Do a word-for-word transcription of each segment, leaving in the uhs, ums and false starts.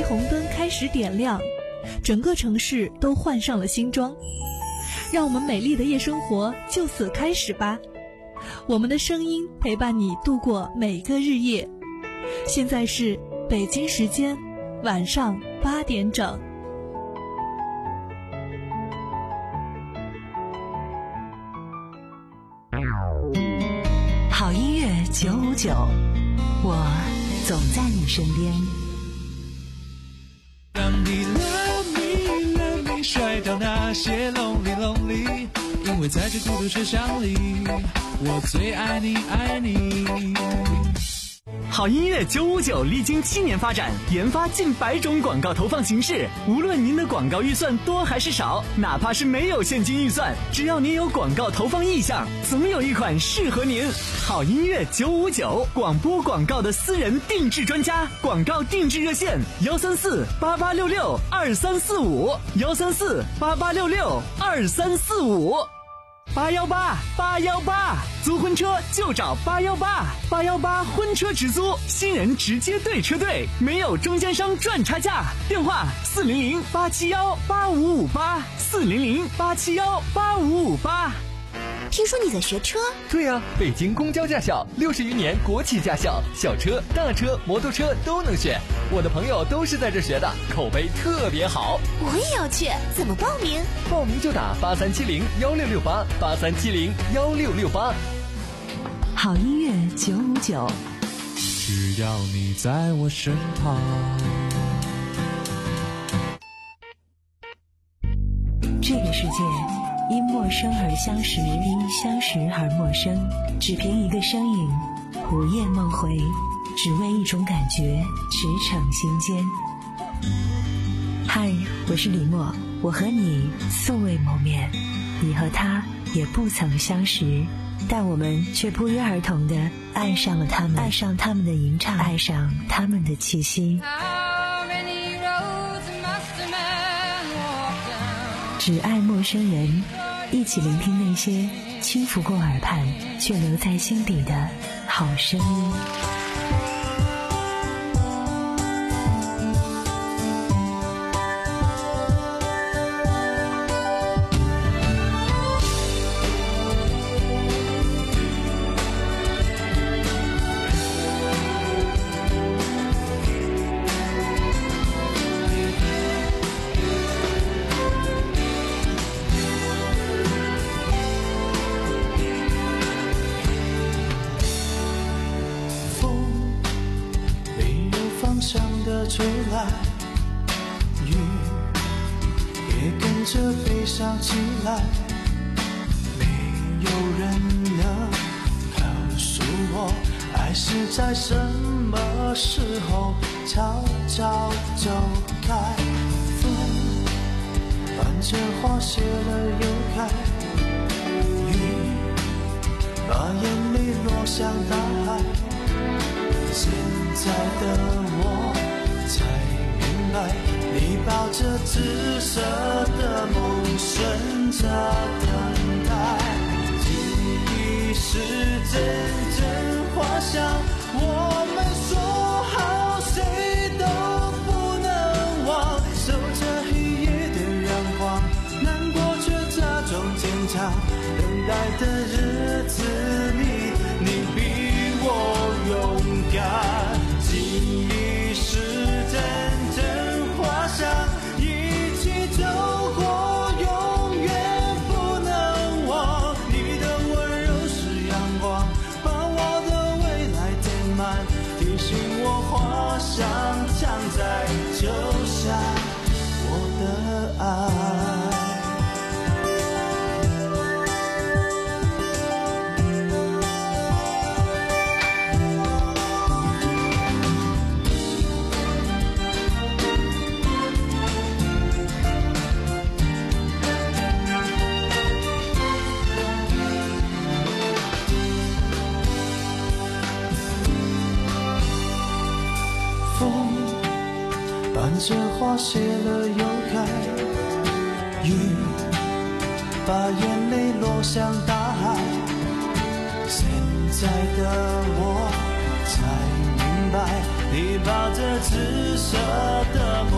红灯开始点亮，整个城市都换上了新装。让我们美丽的夜生活就此开始吧，我们的声音陪伴你度过每个日夜。现在是北京时间晚上八点整。 好音乐九五九，我总在你身边。 当你 love me love me 甩掉那些 lonely lonely， 因为在这孤独车厢里，我最爱你爱你。 好音乐九五九历经七年发展，研发近百种广告投放形式。无论您的广告预算多还是少，哪怕是没有现金预算，只要您有广告投放意向，总有一款适合您。好音乐九五九，广播广告的私人定制专家，广告定制热线幺三四八八六六二三四五幺三四八八六六二三四五。八幺八八幺八，租婚车就找八幺八，八幺八婚车直租，新人直接对车队，没有中间商赚差价。电话四零零八七幺八五五八，四零零八七幺八五五八。 听说你在学车？ 对呀、啊，北京公交驾校，六十余年国企驾校，小车、大车、摩托车都能选。我的朋友都是在这学的，口碑特别好。 我也要去，怎么报名？ 报名就打八三七零幺六六八，八三七零幺六六八。 好音乐九五九， 只要你在我身旁。 这个世界因陌生而相识，因相识而陌生，只凭一个身影，午夜梦回，只为一种感觉，驰骋心间。嗨，我是李默，我和你素未谋面，你和他也不曾相识，但我们却不约而同地爱上了他们，爱上他们的吟唱，爱上他们的气息。只爱陌生人，一起聆听那些轻拂过耳畔却留在心底的好声音。 吹来，雨也跟着悲伤起来，没有人能告诉我，爱是在什么时候悄悄走开。风伴着花谢了又开，雨把眼泪落向大海，现在的我才明白，你抱着紫色的梦，顺着等待。记忆是阵阵花香，我们说好谁都不能忘。守着黑夜的阳光，难过却假装坚强。等待的日子里，你比我勇敢。记忆是阵阵花香，一起走过，永远不能忘。你的温柔是阳光，把我的未来填满，提醒我花香常在，就像我的爱。伴着花谢了又开，雨把眼泪落向大海。现在的我才明白，你抱着紫色的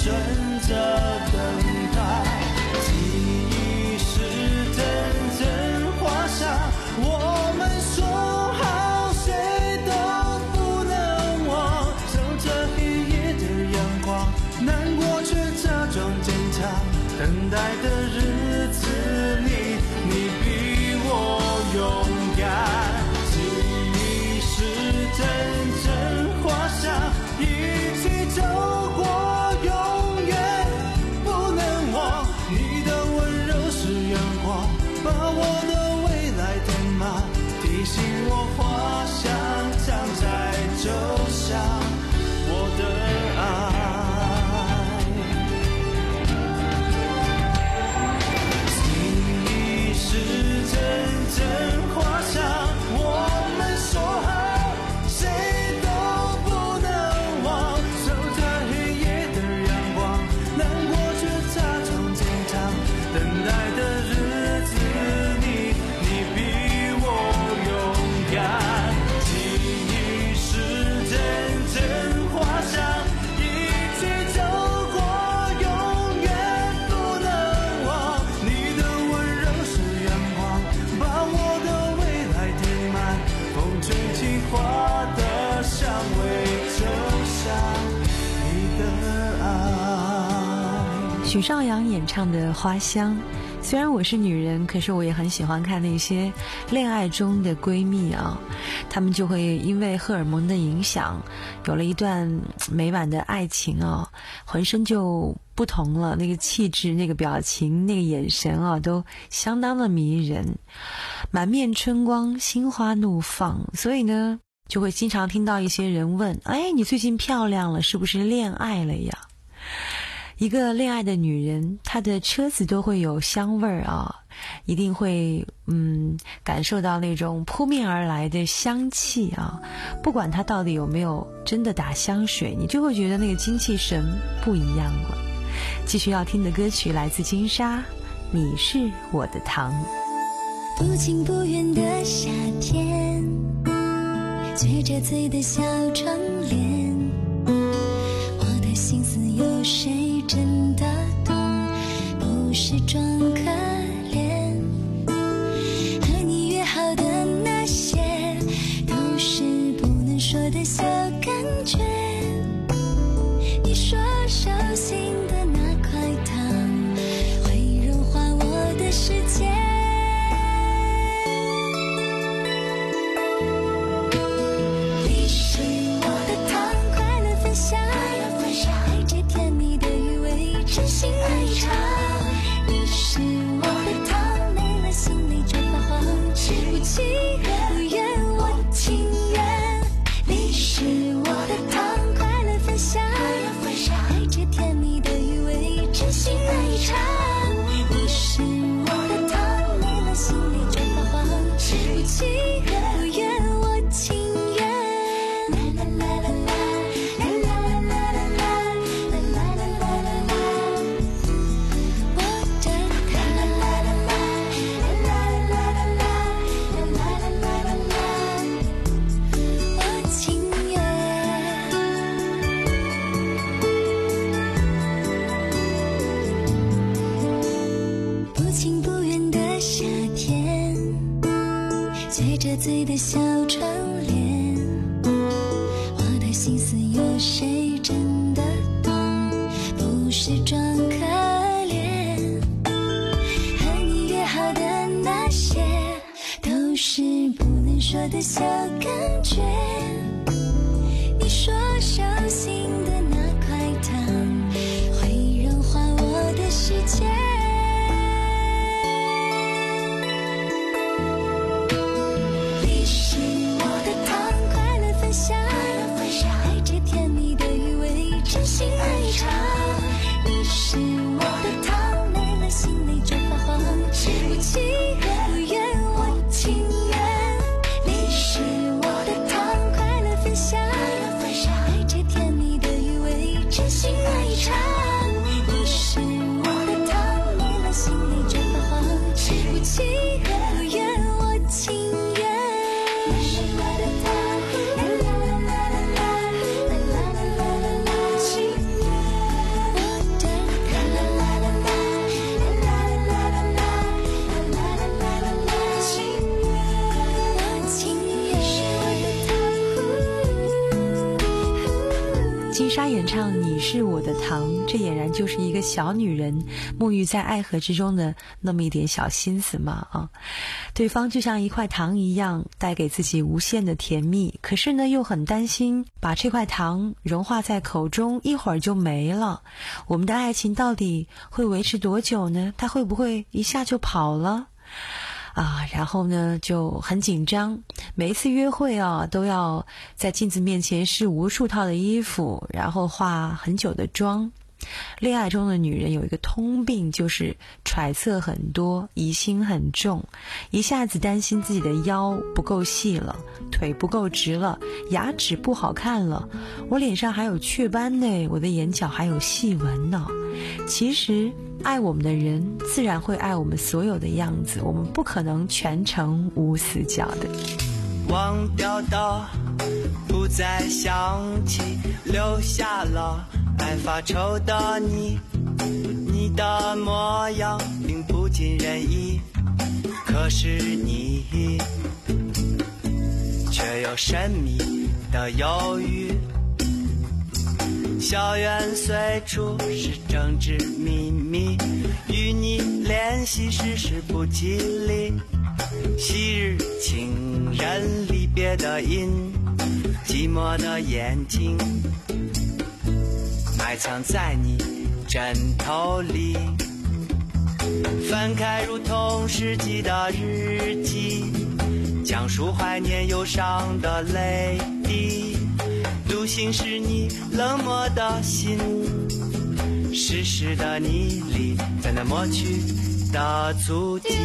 顺着等待，记忆是阵阵花香，我们说好谁都不能忘，守着黑夜的阳光，难过却假装坚强，等待的日子里你比我勇敢，记忆是阵阵花香，一起走过永远不能忘，你的温柔是阳光，把我的未来填满，提醒我花香常在就像我的爱，是阵阵花香，我们说好谁都不能忘，守着黑夜的阳光，难过却假装坚强，等待的日子里你比我勇敢，记忆是阵阵花香，一起走过永远不能忘，你的温柔是阳光，把我的未来填满，风吹起花的香味，就像你的爱。 许绍洋演唱的《花香》，虽然我是女人，可是我也很喜欢看那些恋爱中的闺蜜啊，她们就会因为荷尔蒙的影响，有了一段美满的爱情啊，浑身就不同了，那个气质、那个表情、那个眼神啊，都相当的迷人，满面春光，心花怒放。所以呢，就会经常听到一些人问：哎，你最近漂亮了，是不是恋爱了呀？一个恋爱的女人，她的车子都会有香味儿啊，一定会嗯感受到那种扑面而来的香气啊。不管她到底有没有真的打香水，你就会觉得那个精气神不一样了。继续要听的歌曲来自金莎，你是我的糖。 不近不远的夏天，撅着嘴的小窗帘，我的心思有谁真的懂？不是装可怜，和你约好的那些都是不能说的小感觉，你说手心的那块糖会融化我的世界，你是我的糖，快乐分享，爱着甜蜜的余味，真心爱尝，你是我的糖，没了心里就发慌，吃不起不愿我情愿，你是我的糖，快乐分享，爱着甜蜜的余味，真心爱尝，你是我的糖，没了心里就发慌，吃不起不愿我情愿，啦啦啦啦啦啦啦啦啦啦啦啦啦啦啦啦，我的糖，啦啦啦啦啦啦啦啦啦啦啦啦啦，我情愿。不近不远的夏天，撅着嘴的小窗帘，我的心思有谁真的懂？不是装可怜，和你约好的那些都是不能说的小感觉，你说手心的那块糖会融化我的世界，你是我的糖，快乐分享，爱着甜蜜的余味，真心爱尝，你是我的糖，没了心里就发慌，吃不起不愿我情愿，你是我的糖，快乐分享，爱着甜蜜的余味， 金莎演唱《你是我的糖》，这俨然就是一个小女人沐浴在爱河之中的那么一点小心思嘛啊！对方就像一块糖一样，带给自己无限的甜蜜，可是呢又很担心把这块糖融化在口中，一会儿就没了。我们的爱情到底会维持多久呢？它会不会一下就跑了？啊，然后呢就很紧张，每一次约会啊都要在镜子面前试无数套的衣服，然后化很久的妆。恋爱中的女人有一个通病，就是揣测很多，疑心很重，一下子担心自己的腰不够细了，腿不够直了，牙齿不好看了，我脸上还有雀斑呢，我的眼角还有细纹呢。其实爱我们的人自然会爱我们所有的样子，我们不可能全程无死角的。 忘掉的不再想起，留下了爱发愁的你，你的模样并不尽人意，可是你却有神秘的忧郁。校园随处是政治秘密，与你联系时事不吉利，昔日情人离别的音，寂寞的眼睛埋藏在你枕头里，翻开如同世纪的日记，讲述怀念忧伤的泪滴，独行是你冷漠的心，湿湿的泥里在那抹去的足迹。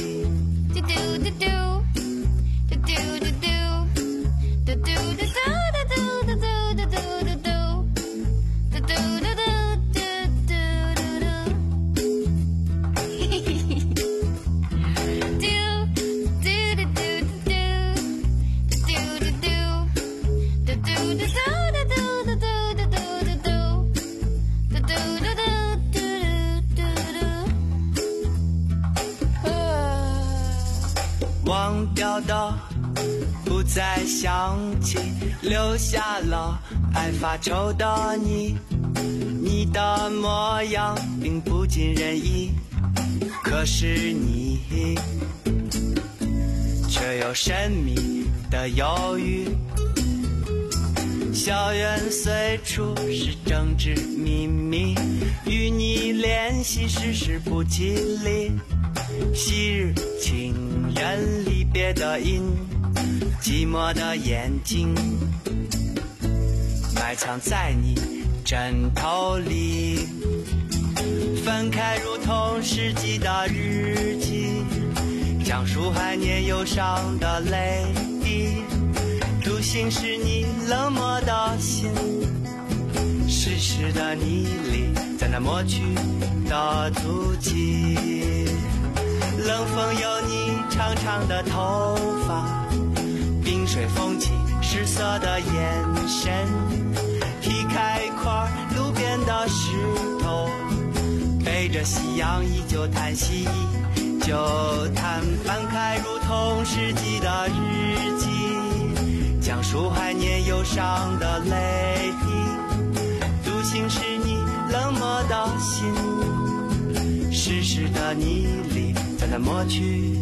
忘掉的不再想起，留下了爱发愁的你，你的模样并不尽人意，可是你却有神秘的忧郁。校园随处是政治秘密，与你联系时事不吉利，昔日情人离别的音，寂寞的眼睛埋藏在你枕头里，翻开如同世纪的日记，讲述怀念忧伤的泪滴，独行是你冷漠的心，湿湿的泥里在那抹去的足迹，冷风有你长长的头发，冰水风起失色的眼神，劈开一块路边的石头，背着夕阳依旧叹息，依旧叹，翻开如同世纪的日记，讲述怀念忧伤的泪滴，独行是你冷漠的心，湿湿的泥里在那抹去。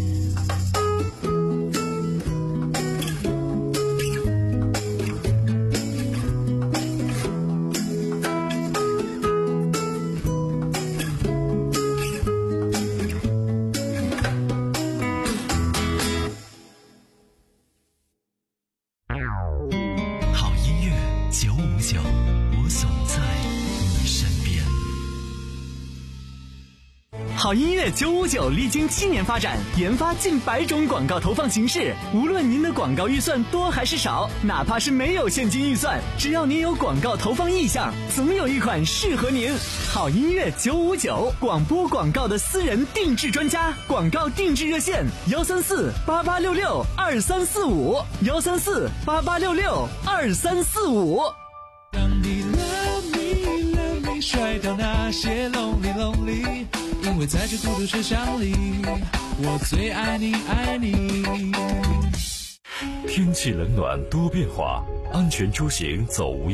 好音乐九五九历经七年发展，研发近百种广告投放形式。无论您的广告预算多还是少，哪怕是没有现金预算，只要您有广告投放意向，总有一款适合您。好音乐九五九，广播广告的私人定制专家，广告定制热线幺三四八八六六二三四五幺三四八八六六二三四五。 当你 love me love me 甩掉那些 lonely lonely，因为在这孤独车厢里，我最爱你爱你。 天气冷暖多变化，安全出行走无忧。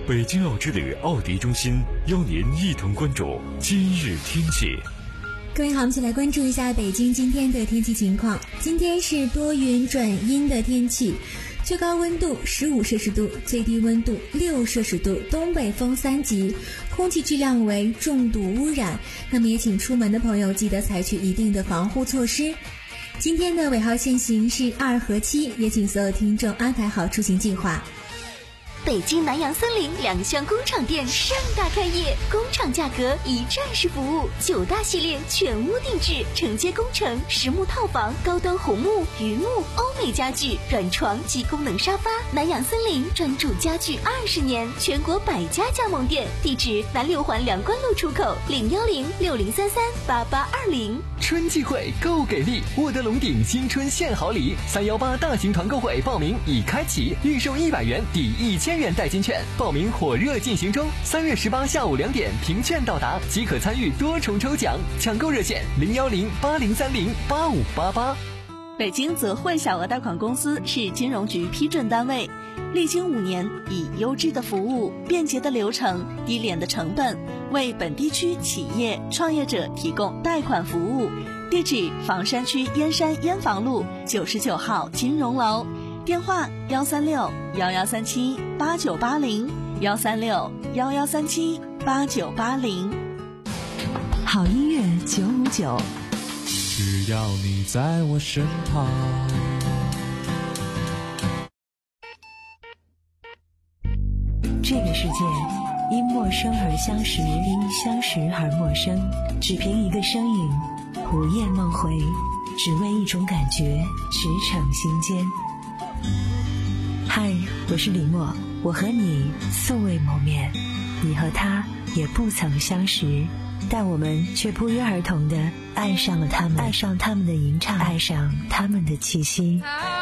北京奥之旅奥迪中心邀您一同关注今日天气。 各位好，我们一起来关注一下北京今天的天气情况。今天是多云转阴的天气，最高温度十五摄氏度，最低温度六摄氏度，东北风三级，空气质量为重度污染。那么也请出门的朋友记得采取一定的防护措施。今天的尾号限行是二和七，也请所有听众安排好出行计划。 北京南洋森林两厢工厂店盛大开业，工厂价格一站式服务，九大系列全屋定制，承接工程、实木套房、高端红木、榆木、欧美家具、软床及功能沙发。南洋森林专注家具二十年，全国百家加盟店，地址南六环梁关路出口，零幺零六零三三八八二零。 春季会购给力，沃德龙鼎新春献好礼，三幺八大型团购会报名已开启，预售一百元抵一千元代金券，报名火热进行中。三月十八下午两点凭券到达即可参与多重抽奖，抢购热线零幺零八零三零八五八八。 北京泽汇小额贷款公司是金融局批准单位，历经五年，以优质的服务、便捷的流程、低廉的成本，为本地区企业创业者提供贷款服务。地址：房山区燕山燕房路九十九号金融楼，电话：幺三六幺幺三七八九八零，幺三六幺幺三七八九八零。 好音乐九五九， 只要你在我身旁。 这个世界因陌生而相识，因相识而陌生，只凭一个身影，午夜梦回，只为一种感觉，驰骋心间。嗨，我是李默，我和你素未谋面，你和他也不曾相识，但我们却不约而同地爱上了他们，爱上他们的吟唱，爱上他们的气息。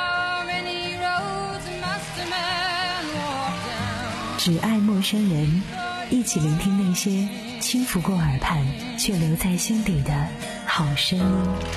只爱陌生人，一起聆听那些轻拂过耳畔却留在心底的好声音。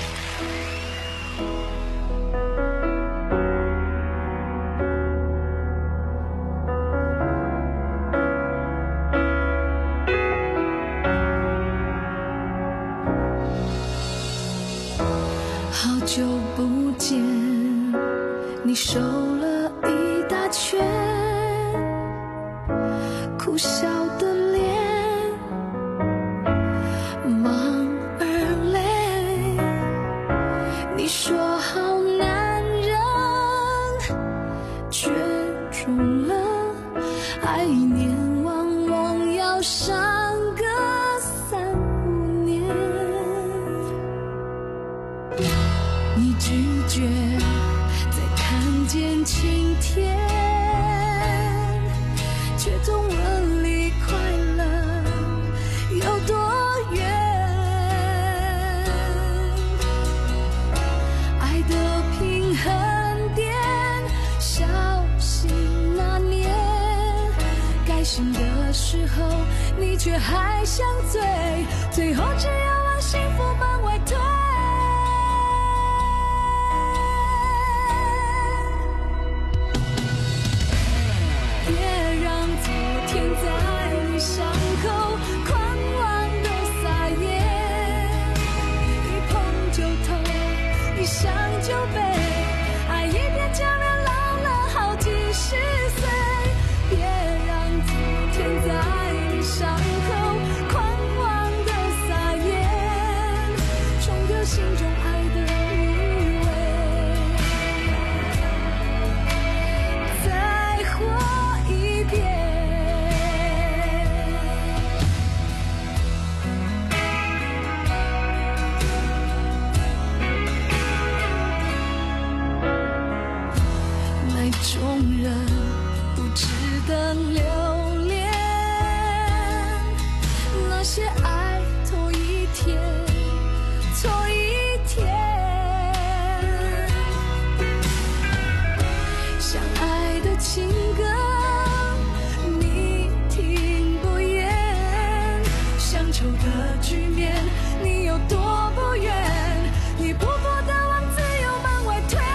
好久不见，你瘦了一大圈，苦笑的脸，忙而累。你说好男人，却中了，爱一年往往要上个三五年。你拒绝再看见晴天，却总问离快乐有多远。爱的平衡点，小心拿捏，该醒的时候你却还想醉，最后只要往幸福门外推。在你伤口狂妄的撒野，一碰就痛，一想就悲，爱一遍就让老了好几十岁。别让昨天在你伤口狂妄的撒野，冲掉心中爱的余味，再活一遍。众人不值得留恋，那些爱头一天错一天，相爱的情歌你听不厌，乡愁的局面你有多不愿，你不过的往自由门外推。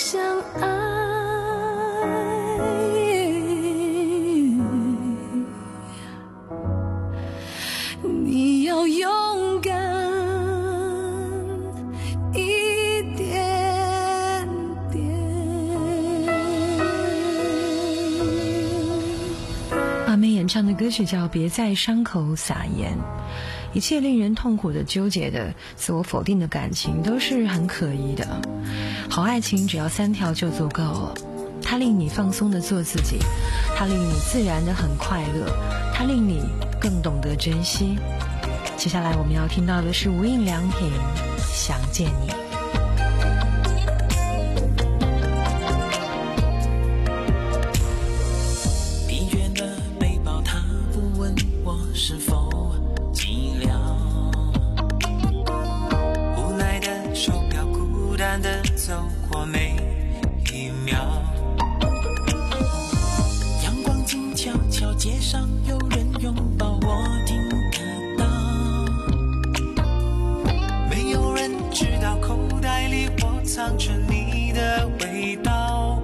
相爱。你要勇敢一点点。 阿妹演唱的歌曲叫《别在伤口撒盐》。一切令人痛苦的、纠结的、自我否定的感情都是很可疑的。好爱情只要三条就足够了。它令你放松的做自己，它令你自然的很快乐，它令你更懂得珍惜。接下来我们要听到的是无印良品《想见你》。 疲倦的背包，他不问我是否寂寥，无奈的手表，孤单的走过每一秒。阳光静悄悄，街上有人拥抱我，听得到。没有人知道口袋里我藏着你的味道。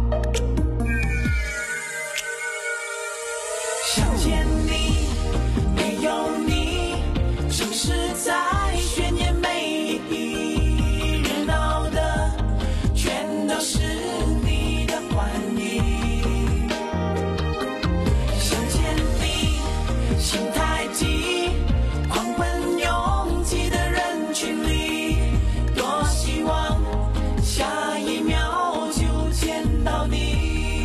想见你，没有你，城市在渲染每一热闹的，全都是你的欢迎。想见你，心太急，狂奔拥挤的人群里，多希望下一秒就见到你。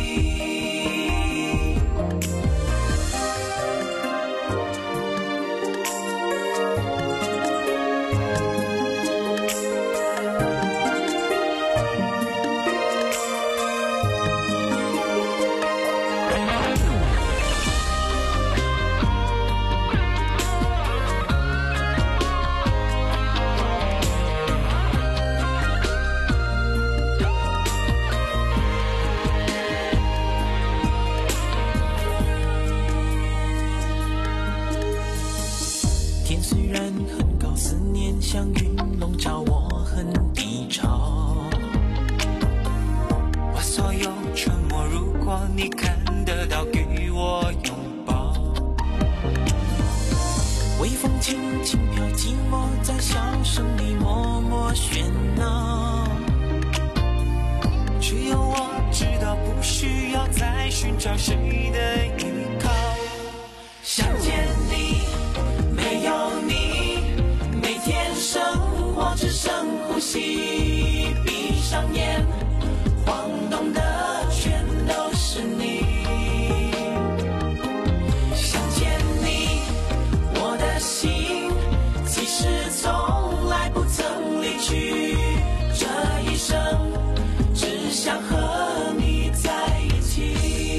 天虽然很高，思念像云笼罩，我很低潮。我所有沉默，如果你看得到，给我拥抱。微风轻轻飘，寂寞在笑声里默默喧闹。只有我知道，不需要再寻找谁的依靠。想见你，没有你，每天生活只剩呼吸。闭上眼，晃动的全都是你。想见你，我的心其实从来不曾离去。这一生只想和你在一起。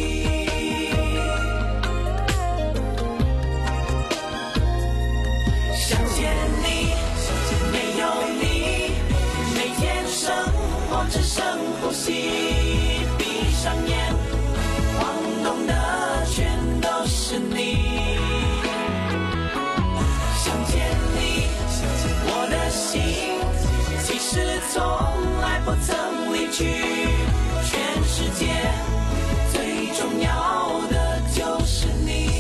想见你，没有你，每天生活只剩呼吸。闭上眼，晃动的全都是你。想见你，我的心其实从来不曾离去。全世界最重要的就是你。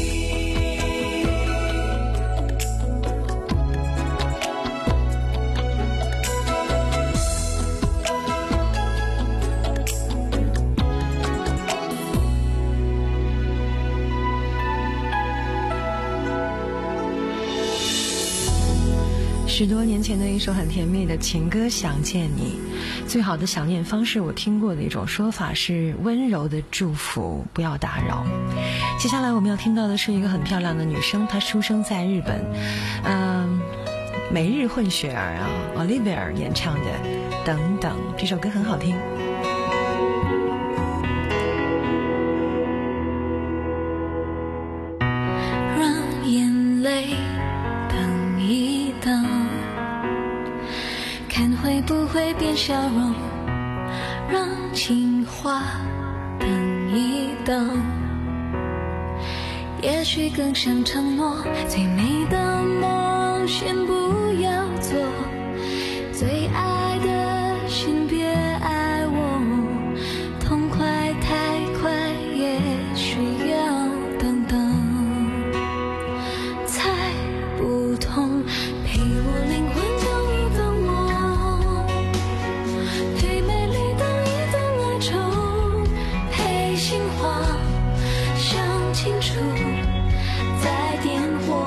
十多年前的一首很甜蜜的情歌《想见你》，最好的想念方式，我听过的一种说法是温柔的祝福，不要打扰。接下来我们要听到的是一个很漂亮的女生，她出生在日本，嗯，美日混血儿啊 ，Olivia 演唱的《等等》，这首歌很好听。 让眼泪等一等，看会不会变笑容。让情话等一等，也许更像承诺。最美的梦先不要做，最爱的先别爱我。 哀愁，配杏花香清楚，在点火。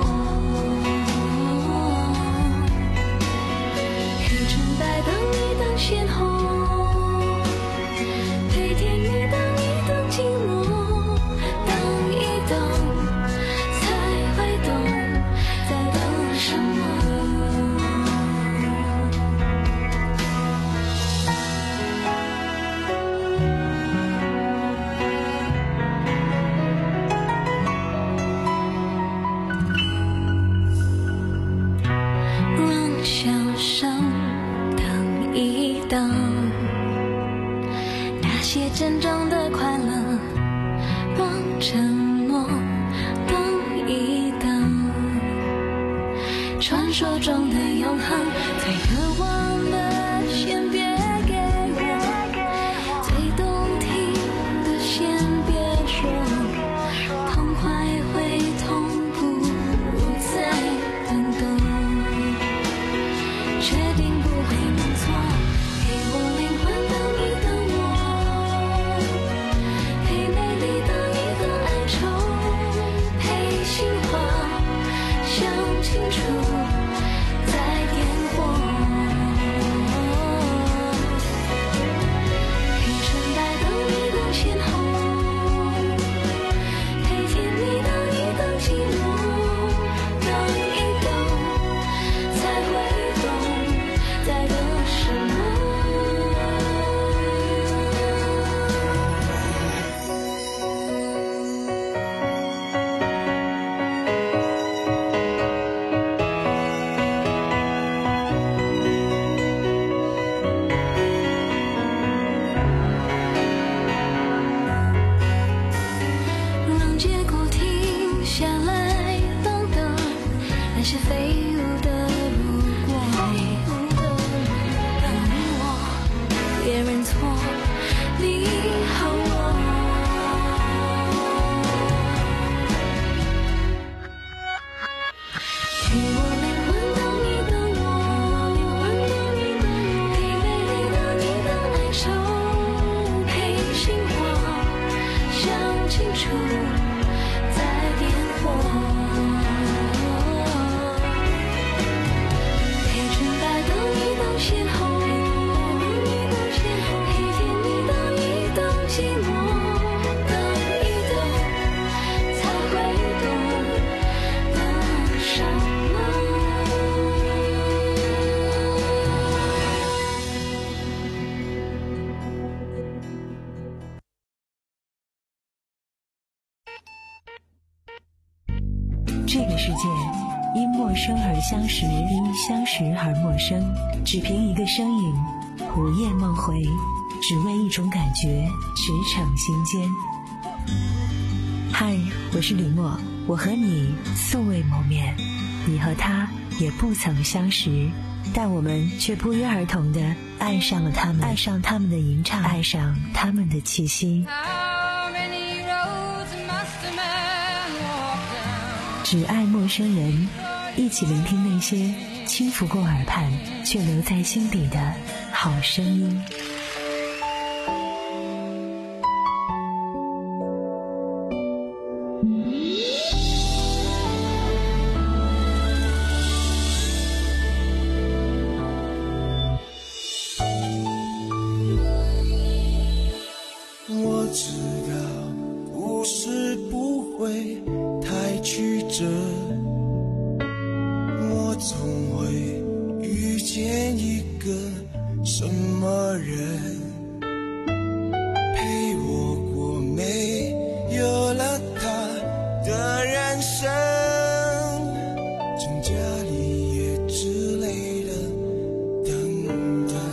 黑纯白灯一灯鲜红，配甜蜜灯一灯寂寞，灯一灯才会懂在等什么。让笑声灯一灯，那些真正的快乐，让沉默灯一灯，传说中的永恒，最渴望的先别给我，最动听的先别说，痛快会痛，不再等等，确定不会弄错，给我灵魂灯一灯我，配美丽灯一灯哀愁，配杏花香清楚，在点火。配纯白灯一灯鲜红，配甜蜜灯一灯寂寞，灯一灯才会懂在等什么。让结果停下来，等等那些飞舞的如果，让我别认错，你和我。给我灵魂灯一灯我，配美丽灯一灯哀愁，配杏花香清楚，在点火。配纯白灯一灯鲜红，配甜蜜灯一灯寂寞，灯一灯才会懂等什么。 这个世界因陌生而相识，因相识而陌生，只凭一个身影，午夜梦回，只为一种感觉，驰骋心间。嗨，我是李默，我和你素未谋面，你和他也不曾相识，但我们却不约而同地爱上了他们，爱上他们的吟唱，爱上他们的气息。只爱陌生人，一起聆听那些轻拂过耳畔却留在心底的好声音。 我知道故事不会太曲折，我总会遇见一个什么人，陪我过没有了他的人生，成家立业之类的等等。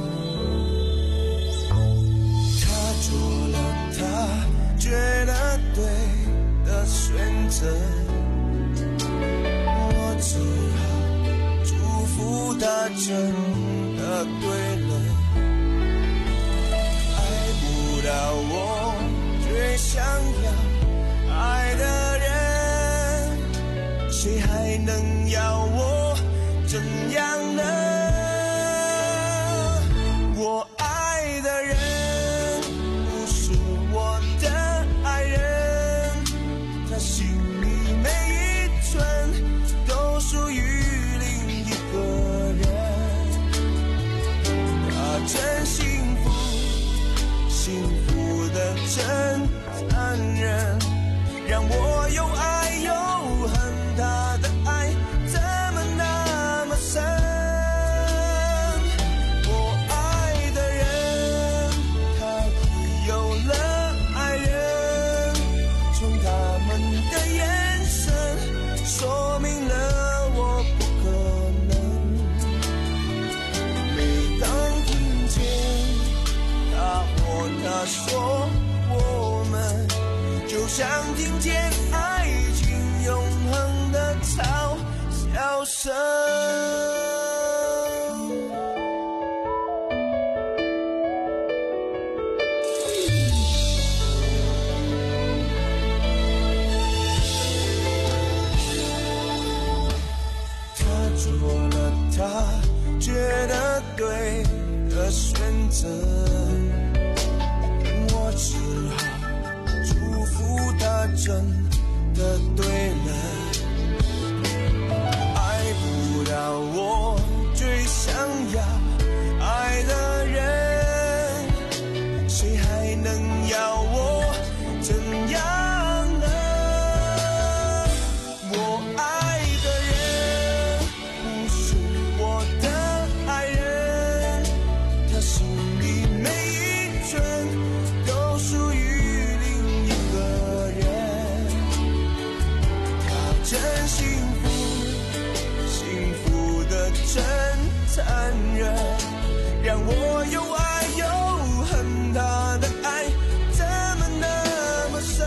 他做了他觉得对的选择，我只好祝福他真的对了。爱不到我最想要爱的人，谁还能要我怎样呢？我爱的人真残忍，让我又爱又恨，他的爱怎么那么深？我爱的人，他已有了爱人，从他们的眼神说明了我不可能。每当听见他或她说我们，就像听见爱情永恒的嘲笑声。他做了他觉得对的选择，我只好祝福他真的对了。爱不到我最想要爱的人，谁还能要我怎样呢？我爱的人不是我的爱人，他心里每一寸都属于另一个人。他真幸福，幸福的真残忍，让我又爱又恨，他的爱怎么那么深？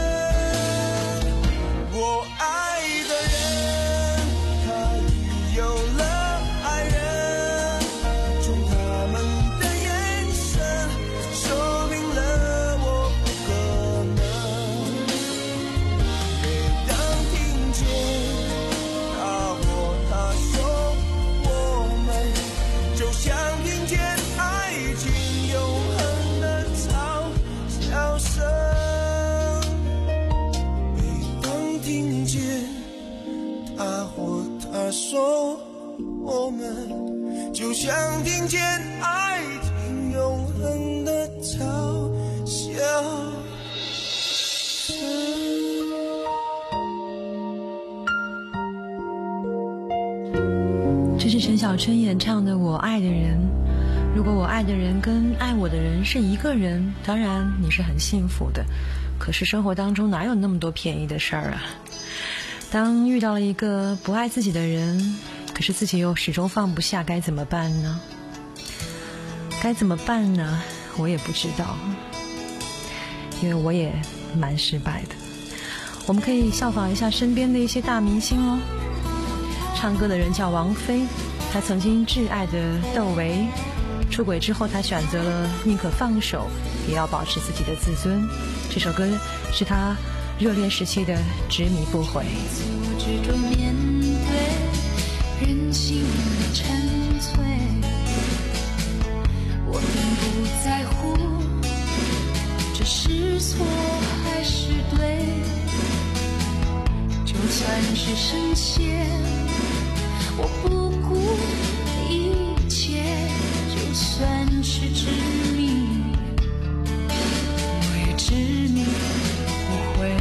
我爱的人，他已有了爱人，从他们的眼神说明了我不可能。每当听见他或她说我们，就像听见爱情永恒的嘲笑声。每当听见他或她说我们，就像听见爱情永恒的嘲笑声。 这是陈小春演唱的《我爱的人》。如果我爱的人跟爱我的人是一个人，当然你是很幸福的。可是生活当中哪有那么多便宜的事儿啊？当遇到了一个不爱自己的人，可是自己又始终放不下，该怎么办呢？该怎么办呢？我也不知道，因为我也蛮失败的。我们可以效仿一下身边的一些大明星哦。唱歌的人叫王菲，她曾经挚爱的窦唯，出轨之后她选择了宁可放手也要保持自己的自尊。这首歌是她热恋时期的执迷不悔。 自我执着面对人性的沉醉，我并不在乎这是错还是对，就算是深陷我不顾一切，就算是执迷我也执迷不悔。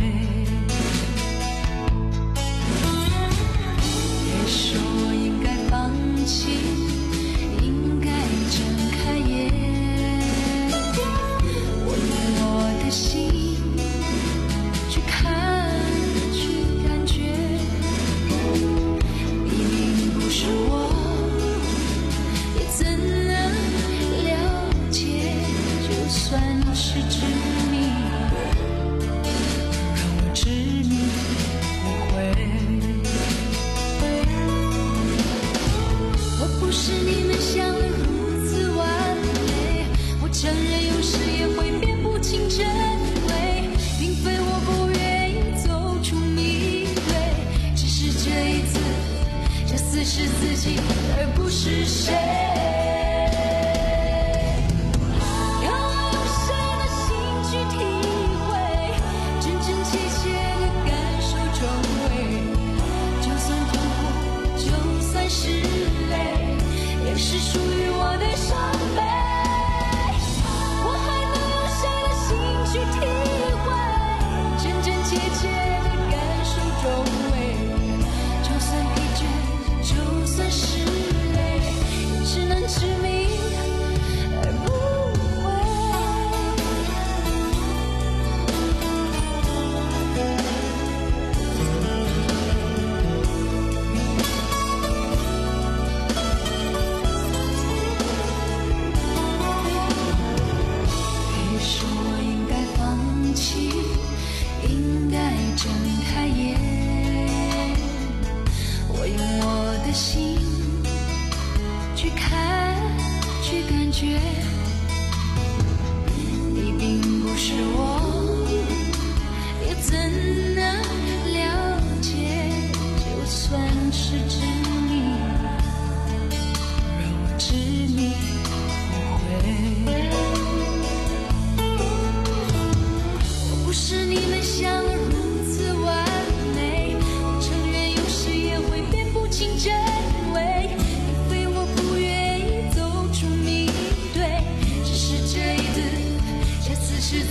也说应该放弃，应该睁开眼，我用我的心去看去感觉，明明不是我，也怎能了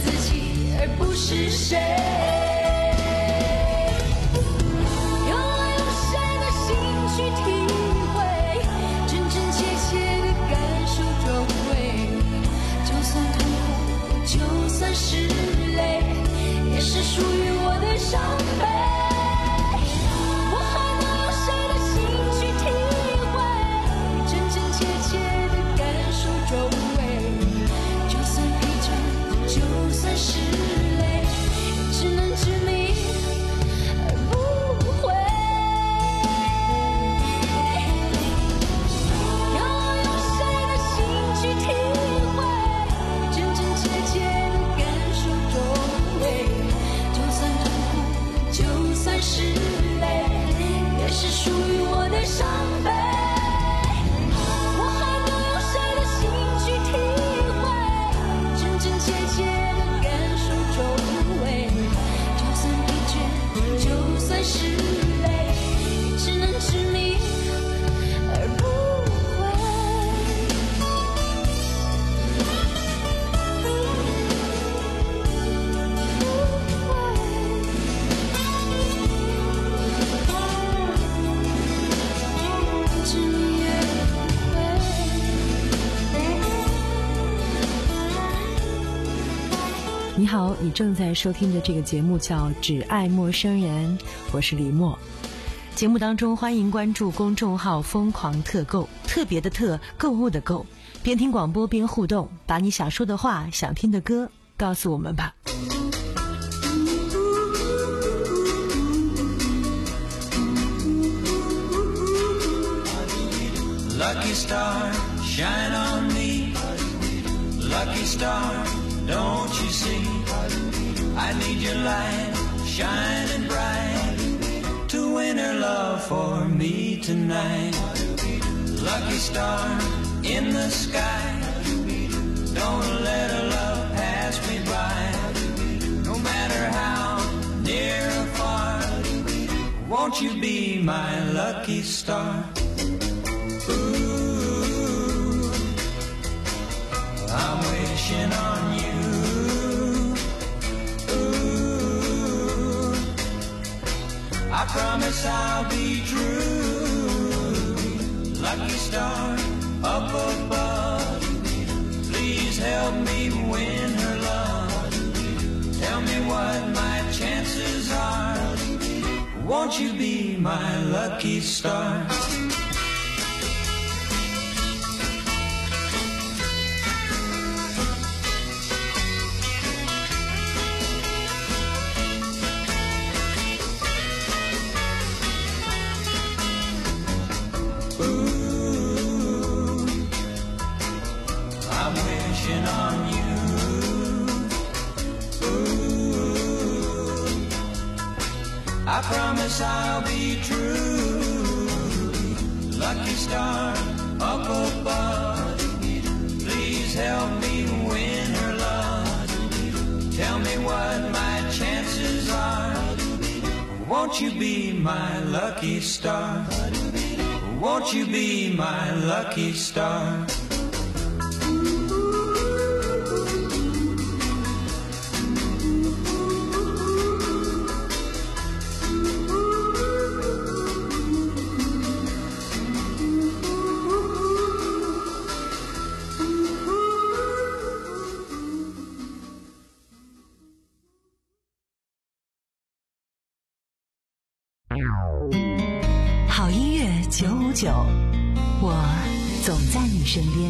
自己，而不是谁。用我用谁的心去体会，真真切切的感受周围。就算痛苦，就算是泪，也是属于我的伤悲。我还能用谁的心去体会，真真切切的感受周围。就算疲倦，就算是累，只能执迷而不悔。让我用谁的心去体会，真真切切的感受周围。就算痛苦，就算是累，也是属于我的伤悲。我还能用谁的心去体会，真真切切的感受周围。就算疲倦，就算是累，只能执迷而不悔。执迷而不悔。 你好，你正在收听的这个节目叫《只爱陌生人》，我是李默。节目当中欢迎关注公众号疯狂特购，特别的特，购物的购，边听广播边互动，把你想说的话、想听的歌告诉我们吧。 Lucky star, shine on me. Lucky star, don't you see? I need your light, shining bright, to win her love for me tonight. Lucky star in the sky, don't let her love pass me by. No matter how near or far, won't you be my lucky star? Ooh, I'm wishing on you. Ooh, I promise I'll be true. Lucky star up above, please help me win her love. Tell me what my chances are. Won't you be my lucky star? I promise I'll be true. Lucky star up above, please help me win her love. Tell me what my chances are. Won't you be my lucky star? Won't you be my lucky star? 好音乐九五九，我总在你身边。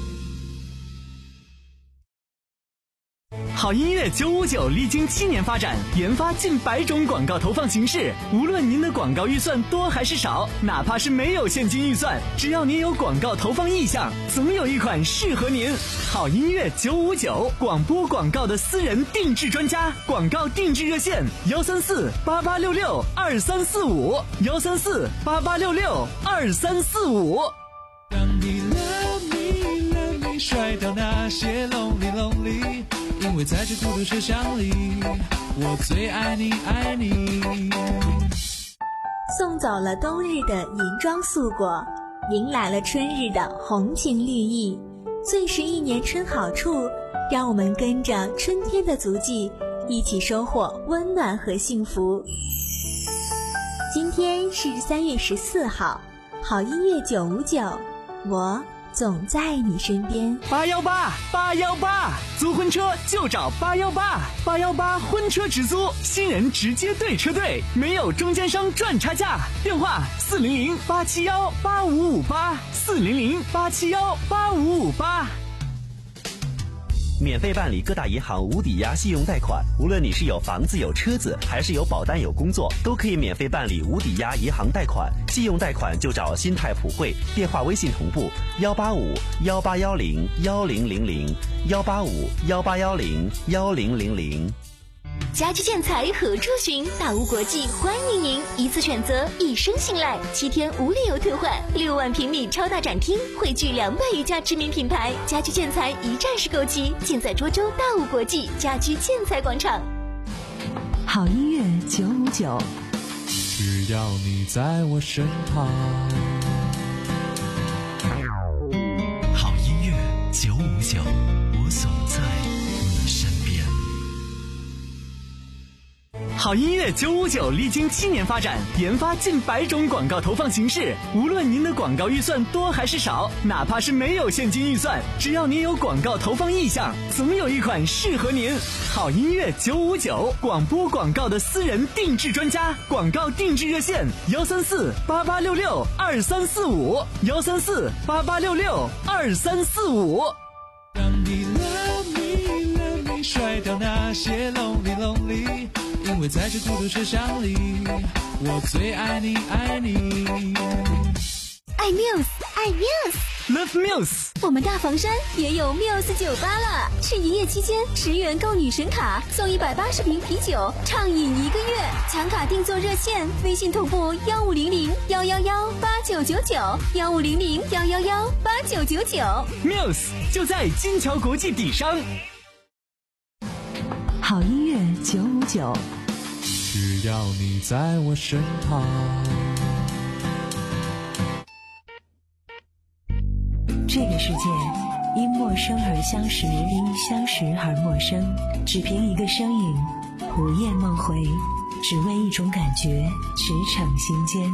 好音乐九五九历经七年发展，研发近百种广告投放形式。无论您的广告预算多还是少，哪怕是没有现金预算，只要您有广告投放意向，总有一款适合您。好音乐九五九，广播广告的私人定制专家，广告定制热线：幺三四八八六六二三四五，幺三四八八六六二三四五。 当你 love me love me 甩掉那些 lonely lonely， 因为在这孤独车厢里，我最爱你爱你。 送走了冬日的银装素裹，迎来了春日的红情绿意。最是一年春好处， 让我们跟着春天的足迹，一起收获温暖和幸福。今天是三月十四号，好音乐九五九，我总在你身边。 八幺八八幺八，租婚车就找八幺八，八幺八婚车直租，新人直接对车队，没有中间商赚差价。电话四零零八七幺八五五八，四零零八七幺八五五八。 免费办理各大银行无抵押信用贷款，无论你是有房子有车子，还是有保单有工作，都可以免费办理无抵押银行贷款。信用贷款就找新泰普惠，电话微信同步幺八五幺八幺零幺零零零幺八五幺八幺零幺零零零。 家居建材何处寻？大屋国际欢迎您，一次选择，一生信赖，七天无理由退换，六万平米超大展厅，汇聚两百余家知名品牌，家居建材一站式购齐，尽在涿州大屋国际家居建材广场。 好音乐九五九， 只要你在我身旁。 好音乐九五九，我总在你身边。 好音乐九五九历经七年发展，研发近百种广告投放形式。无论您的广告预算多还是少，哪怕是没有现金预算，只要您有广告投放意向，总有一款适合您。好音乐九五九，广播广告的私人定制专家，广告定制热线幺三四八八六六二三四五幺三四八八六六二三四五。 让你 love me love me， 甩掉那些 lonely lonely。因为在这孤独车厢里，我最爱你爱你。 爱 Muse， 爱 Muse， Love Muse。 我们大房山也有 Muse 酒吧了，是营业期间十元购女神卡，送一百八十瓶啤酒，畅饮一个月。抢卡订座热线，微信同步幺五零零幺幺幺八九九九，幺五零零幺幺幺八九九九。 Muse 就在金桥国际底商。 好音乐九五九， 只要你在我身旁。 这个世界因陌生而相识，因相识而陌生，只凭一个声音，午夜梦回，只为一种感觉，驰骋心间。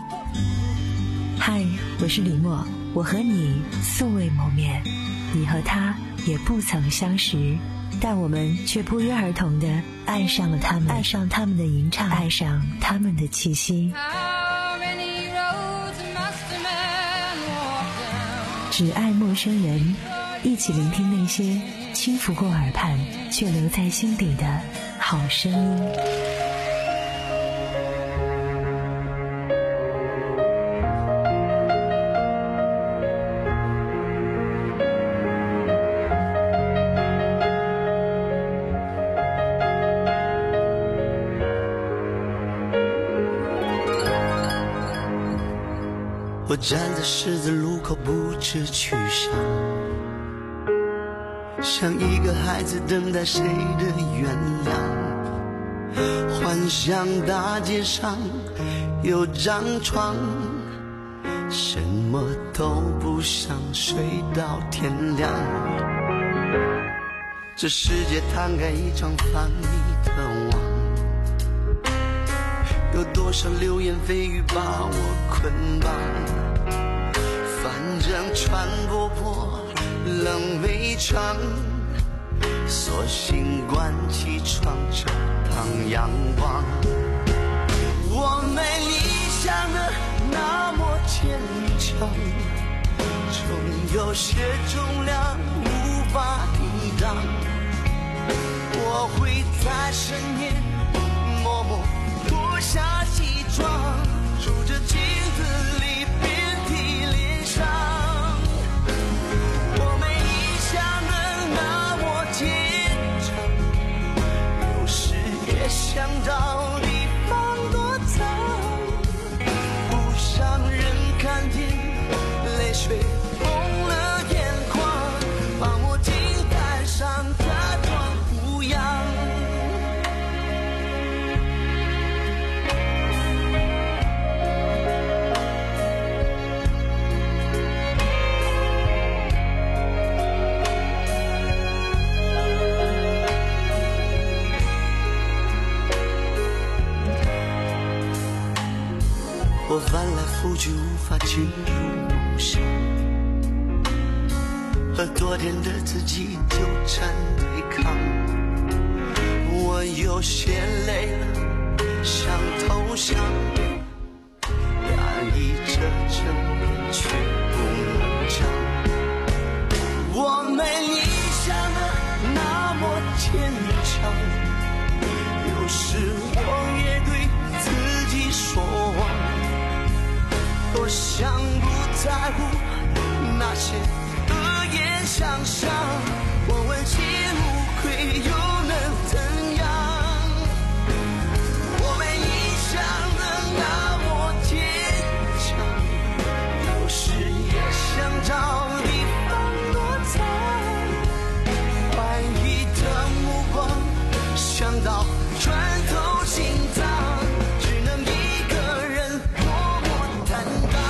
嗨，我是李默，我和你素未谋面，你和他也不曾相识，但我们却不约而同地爱上了他们，爱上他们的吟唱，爱上他们的气息。只爱陌生人，一起聆听那些轻拂过耳畔却留在心底的好声音。 我站在十字路口不知去向，像一个孩子等待谁的原谅。幻想大街上有张床，什么都不想，睡到天亮。这世界摊开一张防你的网，有多少流言蜚语把我捆绑。反正穿不破冷围墙，索性关起窗遮挡阳光。我没理想的那么坚强，总有些重量无法抵挡。我会在深夜默默脱下西装，数着镜子里遍体鳞伤。我没理想的那么坚强，有时也想找地方躲藏，不想人看见泪水红了眼眶，把墨镜戴上假装无恙。 我翻来覆去无法进入梦乡，和昨天的自己纠缠对抗。我有些累了，想投降，压抑着争辩却不能讲。我没你想的那么坚强，有时我也对自己说谎，多想不在乎那些恶言相向，我问心无愧又能怎样？我没你想的那么坚强，有时也想找地方躲藏，怀疑的目光想到穿透心脏，只能一个人默默担当。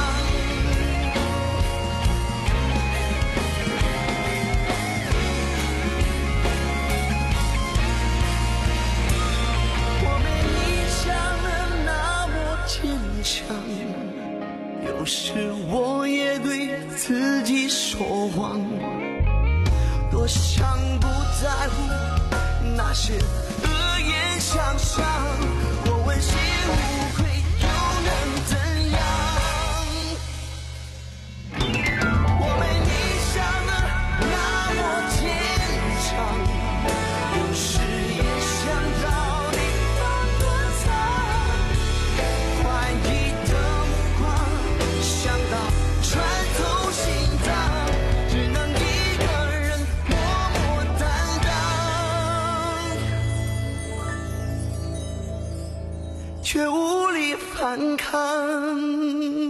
我没你想的那么坚强，有时我也对自己说谎，多想不在乎那些恶言相向，我问心无愧又能怎样？我没你想的那么坚强，有时也想找地方躲藏，怀疑的目光想到穿透心脏，只能一个人默默担当，却无力反抗。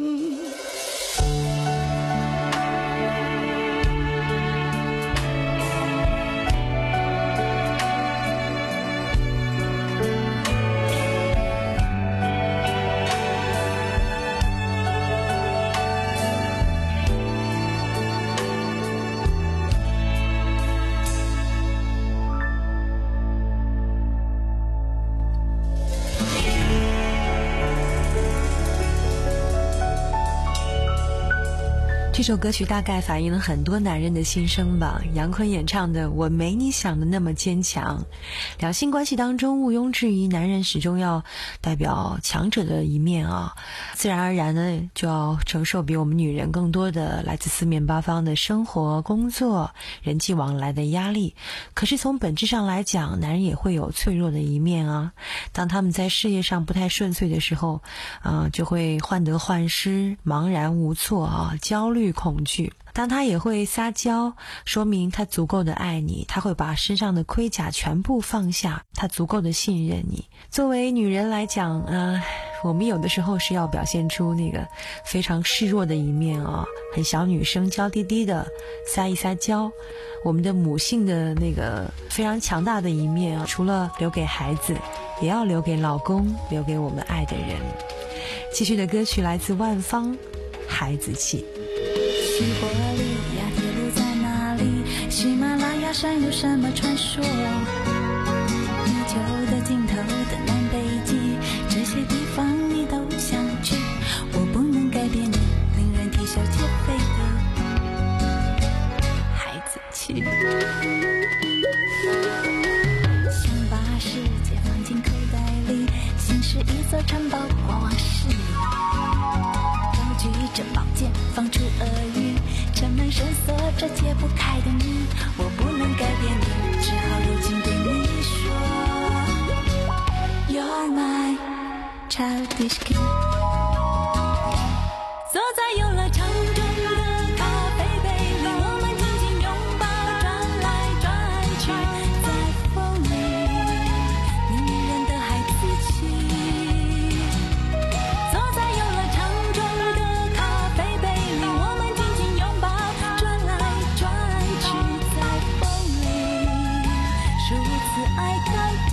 这首歌曲大概反映了很多男人的心声吧。杨坤演唱的《我没你想的那么坚强》，两性关系当中毋庸置疑，男人始终要代表强者的一面啊，自然而然呢就要承受比我们女人更多的来自四面八方的生活、工作、人际往来的压力。可是从本质上来讲，男人也会有脆弱的一面啊。当他们在事业上不太顺遂的时候，呃，就会患得患失、茫然无措啊，焦虑恐惧。当他也会撒娇，说明他足够的爱你，他会把身上的盔甲全部放下，他足够的信任你。作为女人来讲，呃，我们有的时候是要表现出那个非常示弱的一面啊，很小女生娇滴滴的撒一撒娇。我们的母性的那个非常强大的一面啊，除了留给孩子，也要留给老公，留给我们爱的人。继续的歌曲来自万芳，孩子气。 西伯利亚铁路在哪里？喜马拉雅山有什么传说？地球的尽头的南北极，这些地方你都想去，我不能改变你令人啼笑皆非的孩子气。想把世界放进口袋里，心是一座城堡过往事，举着宝剑放出恶语，城门深锁着解不开的谜，我不能改变你，只好如今对你说 You're my childish king。 坐在游乐场中的咖啡杯里，我们紧紧拥抱，转来转去，在风里迷人的孩子气。坐在游乐场中的咖啡杯里，我们紧紧拥抱，转来转去，在风里如此爱到底，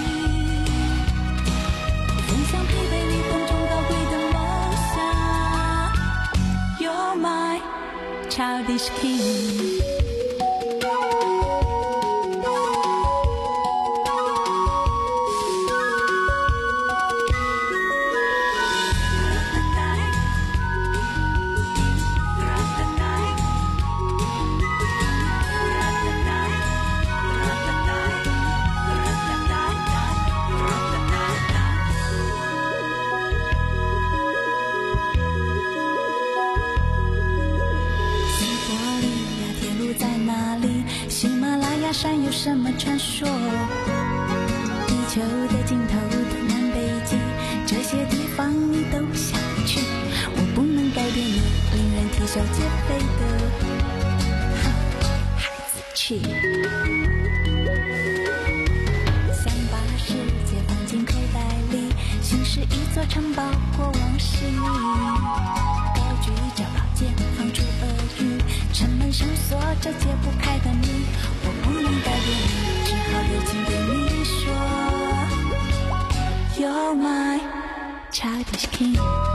分享疲惫里风中高贵的梦想。 You're my childish king。 哒什么传说？地球的尽头的南北极，这些地方你都想去，我不能改变你令人啼笑皆非的孩子气。想把世界放进口袋里，心是一座城堡，过往是你。高举着宝剑，放出恶语，城门上锁着解不开的谜，我不能改变你，只好有情对你说 You're my childish king。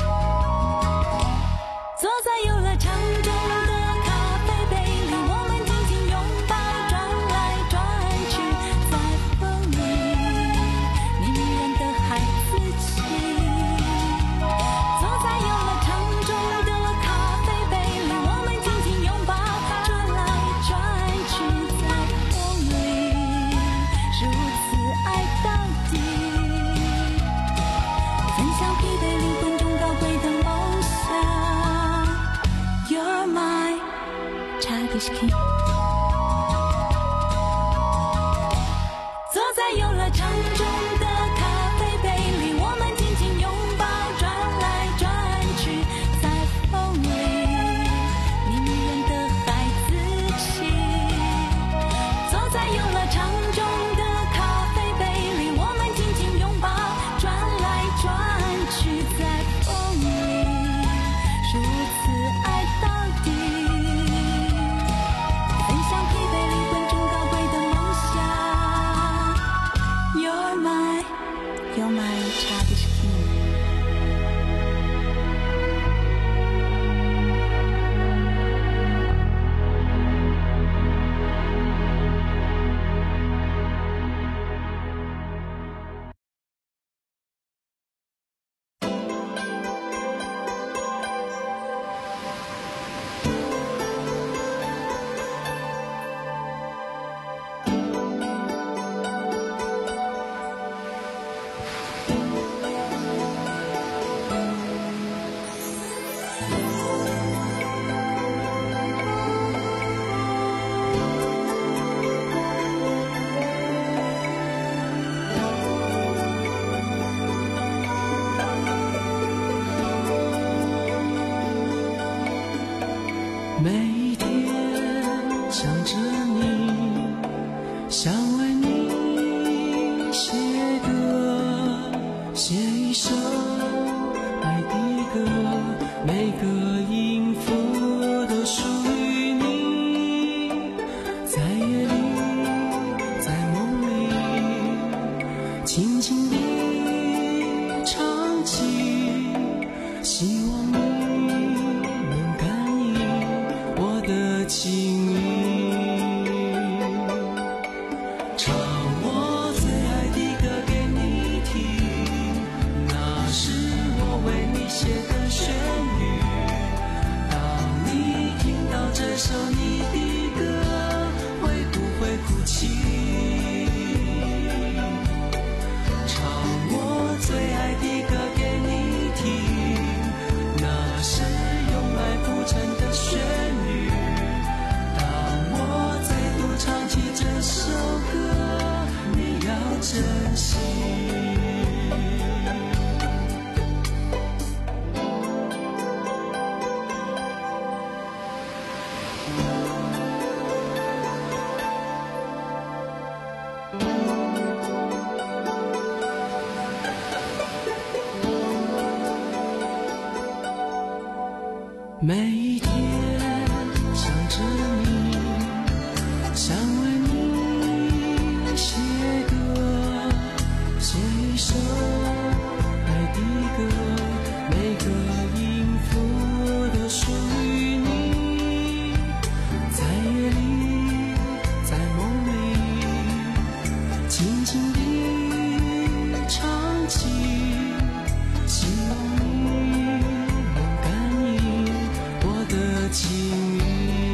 坐在游乐场中的咖啡杯里，我们紧紧拥抱，转来转去，在风里迷人的孩子气。坐在游乐场中的咖啡杯里，我们紧紧拥抱，转来转去，在风里如此爱到底，分享疲惫灵魂中高贵的梦想。You're my childish king。 坐在游乐场中的咖啡杯里，我们紧紧拥抱，转来转去，在风里迷人的孩子气。坐在游乐场中的咖啡杯里，我们紧紧拥抱，转来转去，在风里如此爱到底，分享疲惫灵魂中高贵的梦想。You're my, you're my childish king。 每一天想着你，想为你写歌，写一首爱的歌，每个音符都属于你。在夜里，在梦里，轻轻地唱起，希望你情意，唱我最爱的歌给你听，那是我为你写的旋律。当你听到这首你的歌，会不会哭泣？唱我最爱的歌给你听，那是用爱谱成的旋律。唱起这首歌，你要珍惜。每一天想着你，想为你写歌，写一首爱的歌，每个音符都属于你。在夜里，在梦里，轻轻地唱起，希望你能感应我的情意。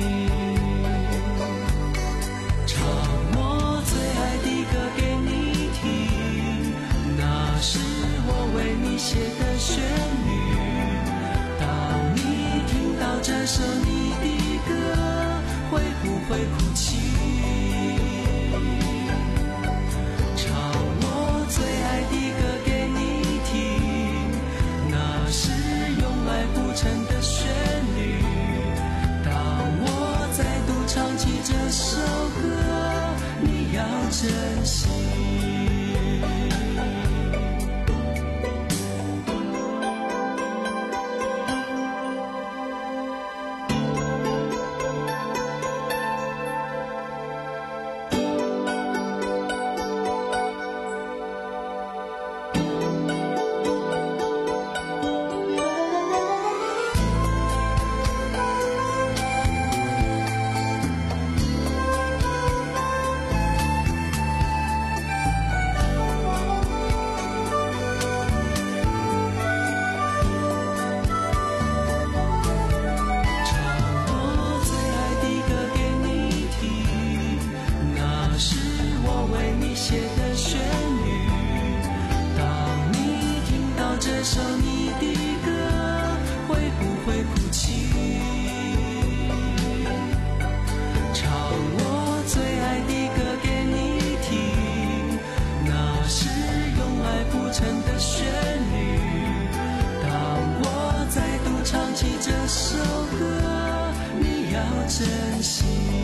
写的旋律，当你听到这首你的歌，会不会哭泣？ 沉的旋律。当我再度唱起这首歌，你要珍惜。